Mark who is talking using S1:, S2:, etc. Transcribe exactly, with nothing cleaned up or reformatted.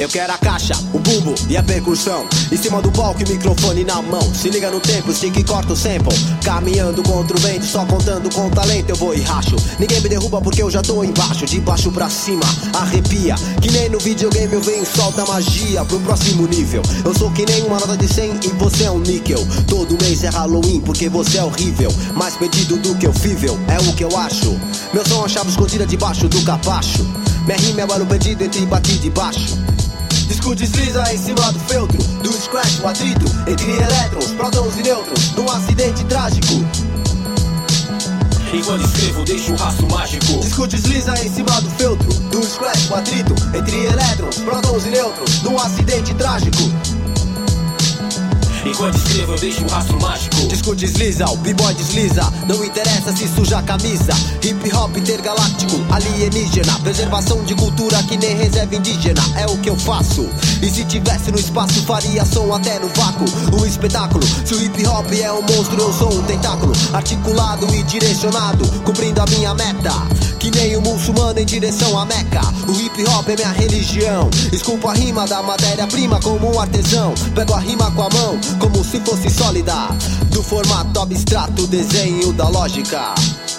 S1: Eu quero a caixa, o bumbo e a percussão. Em cima do palco e microfone na mão. Se liga no tempo, stick e corta o sample. Caminhando contra o vento, só contando com talento eu vou e racho. Ninguém me derruba porque eu já tô embaixo. De baixo pra cima, arrepia. Que nem no videogame eu venho, solta magia pro próximo nível. Eu sou que nem uma nota de cem e você é um níquel. Todo mês é Halloween porque você é horrível. Mais perdido do que o fível, é o que eu acho. Meu som é chave escondida debaixo do capacho. Minha rima é barulho perdido entre batido e baixo. Disco desliza em cima do feltro, do scratch, o atrito entre elétrons, prótons e nêutrons, num acidente trágico.
S2: Enquanto escrevo, deixo o rastro mágico.
S1: Disco desliza em cima do feltro, do scratch, o atrito entre elétrons, prótons e nêutrons, num acidente trágico.
S2: Enquanto escrevo eu deixo um rastro mágico.
S1: Disco desliza, o b-boy desliza. Não interessa se suja a camisa. Hip hop intergaláctico, alienígena. Preservação de cultura que nem reserva indígena. É o que eu faço. E se tivesse no espaço faria som até no vácuo. Um espetáculo, se o hip hop é um monstro eu sou um tentáculo. Articulado e direcionado, cumprindo a minha meta. Que nem um muçulmano em direção à Meca. O hip hop é minha religião. Esculpo a rima da matéria-prima como um artesão. Pego a rima com a mão como se fosse sólida. Do formato abstrato, desenho da lógica.